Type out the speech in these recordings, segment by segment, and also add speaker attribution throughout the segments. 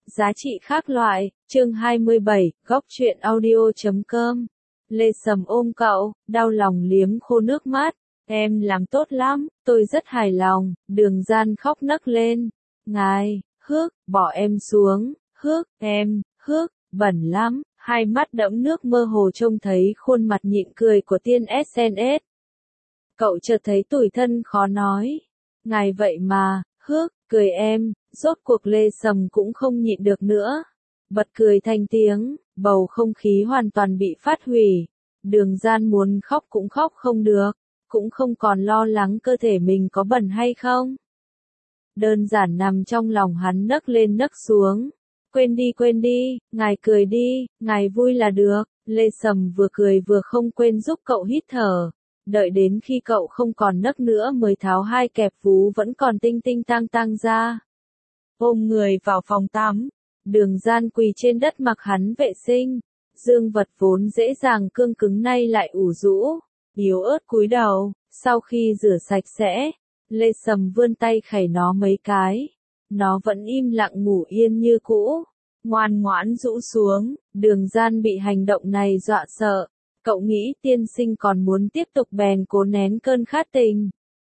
Speaker 1: Giá trị khác loại, chương 27, góc truyện audio.com. Lê Sầm ôm cậu, đau lòng liếm khô nước mắt. Em làm tốt lắm, tôi rất hài lòng. Đường Gian khóc nấc lên. Ngài, Hước, bỏ em xuống. Hước, em, Hước, bẩn lắm. Hai mắt đẫm nước mơ hồ trông thấy khuôn mặt nhịn cười của tiên SNS. Cậu chợt thấy tủi thân khó nói. Ngài vậy mà, Hước, cười em. Rốt cuộc Lê Sầm cũng không nhịn được nữa. Bật cười thành tiếng, bầu không khí hoàn toàn bị phát hủy. Đường Gian muốn khóc cũng khóc không được, cũng không còn lo lắng cơ thể mình có bẩn hay không. Đơn giản nằm trong lòng hắn nấc lên nấc xuống. Quên đi, ngài cười đi, ngài vui là được. Lê Sầm vừa cười vừa không quên giúp cậu hít thở. Đợi đến khi cậu không còn nấc nữa mới tháo hai kẹp vú vẫn còn tinh tinh tang tang ra. Ôm người vào phòng tắm, Đường Gian quỳ trên đất mặc hắn vệ sinh. Dương vật vốn dễ dàng cương cứng nay lại ủ rũ, yếu ớt cúi đầu. Sau khi rửa sạch sẽ, Lê Sầm vươn tay khẩy nó mấy cái. Nó vẫn im lặng ngủ yên như cũ, ngoan ngoãn rũ xuống. Đường Gian bị hành động này dọa sợ. Cậu nghĩ tiên sinh còn muốn tiếp tục bèn cố nén cơn khát tình.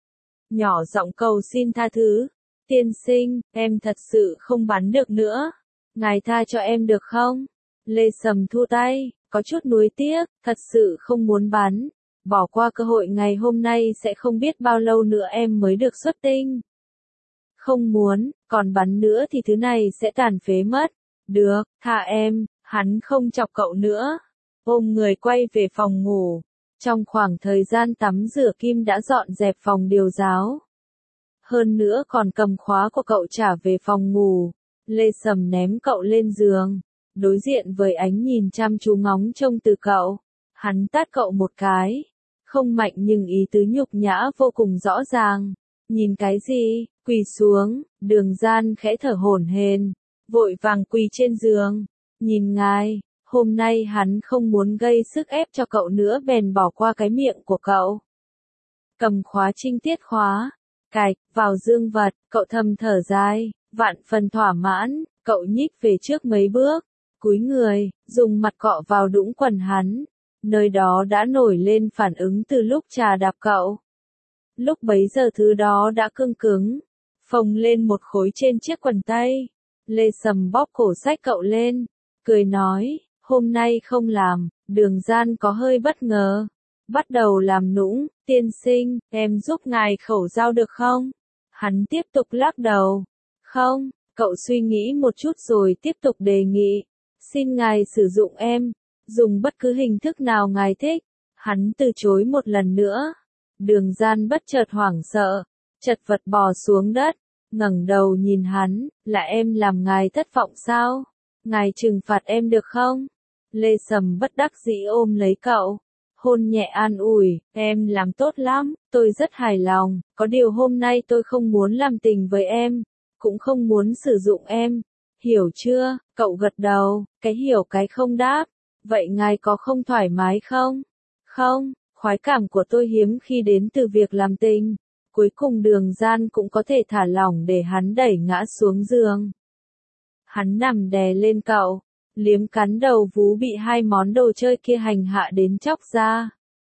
Speaker 1: Nhỏ giọng cầu xin tha thứ. Tiên sinh, em thật sự không bắn được nữa. Ngài tha cho em được không? Lê Sầm thu tay, có chút nuối tiếc, thật sự không muốn bắn. Bỏ qua cơ hội ngày hôm nay sẽ không biết bao lâu nữa em mới được xuất tinh. Không muốn, còn bắn nữa thì thứ này sẽ tàn phế mất. Được, tha em, hắn không chọc cậu nữa. Ôm người quay về phòng ngủ. Trong khoảng thời gian tắm rửa Kim đã dọn dẹp phòng điều giáo. Hơn nữa còn cầm khóa của cậu trả về phòng ngủ. Lê Sầm ném cậu lên giường. Đối diện với ánh nhìn chăm chú ngóng trông từ cậu. Hắn tát cậu một cái. Không mạnh nhưng ý tứ nhục nhã vô cùng rõ ràng. Nhìn cái gì? Quỳ xuống. Đường Gian khẽ thở hổn hển, vội vàng quỳ trên giường. Nhìn ngài. Hôm nay hắn không muốn gây sức ép cho cậu nữa bèn bỏ qua cái miệng của cậu. Cầm khóa trinh tiết khóa. Cạch, vào dương vật, cậu thầm thở dài, vạn phần thỏa mãn. Cậu nhích về trước mấy bước, cúi người, dùng mặt cọ vào đũng quần hắn. Nơi đó đã nổi lên phản ứng từ lúc trà đạp cậu. Lúc bấy giờ thứ đó đã cương cứng, phồng lên một khối trên chiếc quần tây. Lê Sầm bóp cổ xách cậu lên, cười nói, hôm nay không làm. Đường Gian có hơi bất ngờ. Bắt đầu làm nũng, tiên sinh, em giúp ngài khẩu giao được không? Hắn tiếp tục lắc đầu. Không, cậu suy nghĩ một chút rồi tiếp tục đề nghị. Xin ngài sử dụng em, dùng bất cứ hình thức nào ngài thích. Hắn từ chối một lần nữa. Đường Gian bất chợt hoảng sợ, chật vật bò xuống đất, ngẩng đầu nhìn hắn, là em làm ngài thất vọng sao? Ngài trừng phạt em được không? Lê Sầm bất đắc dĩ ôm lấy cậu. Hôn nhẹ an ủi, em làm tốt lắm, tôi rất hài lòng, có điều hôm nay tôi không muốn làm tình với em, cũng không muốn sử dụng em, hiểu chưa? Cậu gật đầu, cái hiểu cái không đáp. Vậy ngài có không thoải mái không? Không, khoái cảm của tôi hiếm khi đến từ việc làm tình. Cuối cùng Đường Gian cũng có thể thả lỏng để hắn đẩy ngã xuống giường. Hắn nằm đè lên cậu, liếm cắn đầu vú bị hai món đồ chơi kia hành hạ đến chóc ra.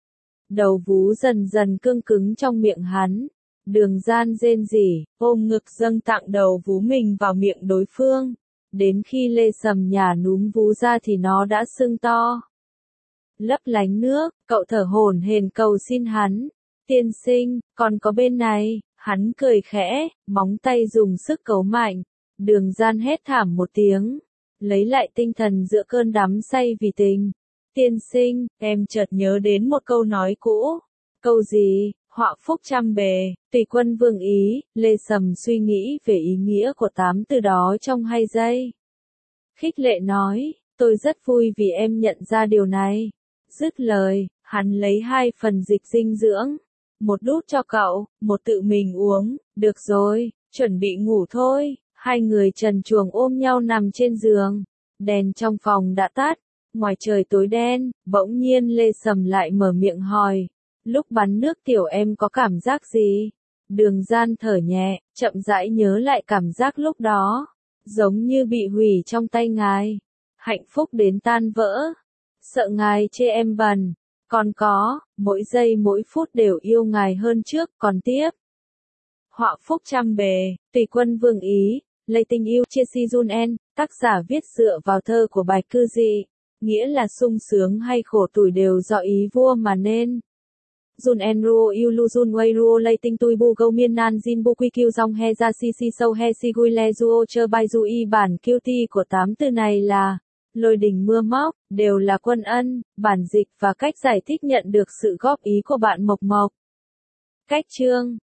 Speaker 1: Đầu vú dần dần cương cứng trong miệng hắn. Đường Gian rên rỉ, ôm ngực dâng tặng đầu vú mình vào miệng đối phương. Đến khi Lê Sầm nhả núm vú ra thì nó đã sưng to. Lấp lánh nước, cậu thở hổn hển cầu xin hắn. Tiên sinh, còn có bên này. Hắn cười khẽ, móng tay dùng sức cấu mạnh. Đường Gian hét thảm một tiếng. Lấy lại tinh thần giữa cơn đắm say vì tình. Tiên sinh, em chợt nhớ đến một câu nói cũ. Câu gì? Họa phúc trăm bề, tùy quân vương ý. Lê Sầm suy nghĩ về ý nghĩa của 8 từ đó trong 2 giây. Khích lệ nói, tôi rất vui vì em nhận ra điều này. Dứt lời, hắn lấy 2 phần dịch dinh dưỡng. Một đút cho cậu, một tự mình uống. Được rồi, chuẩn bị ngủ thôi. Hai người trần truồng ôm nhau nằm trên giường. Đèn trong phòng đã tắt. Ngoài trời tối đen, bỗng nhiên Lê Sầm lại mở miệng hỏi. Lúc bắn nước tiểu em có cảm giác gì? Đường Gian thở nhẹ, chậm rãi nhớ lại cảm giác lúc đó. giống như bị hủy trong tay ngài. Hạnh phúc đến tan vỡ. Sợ ngài chê em bần. Còn có, mỗi giây mỗi phút đều yêu ngài hơn trước, còn tiếp. Họa phúc trăm bề, tùy quân vương ý, lấy tình yêu chia si Jun En, tác giả viết dựa vào thơ của Bạch Cư Dị, nghĩa là sung sướng hay khổ tủi đều do ý vua mà nên. Jun En ruo yêu lu Jun Wei ruo lay tinh tui bu gâu miên nan jin bu quy kiêu dòng he ra si si sâu he si gui le duo chơ bai du y bản kiêu ti của 8 từ này là lôi đình mưa móc, đều là quân ân, bản dịch và cách giải thích nhận được sự góp ý của bạn Mộc Mộc. Cách chương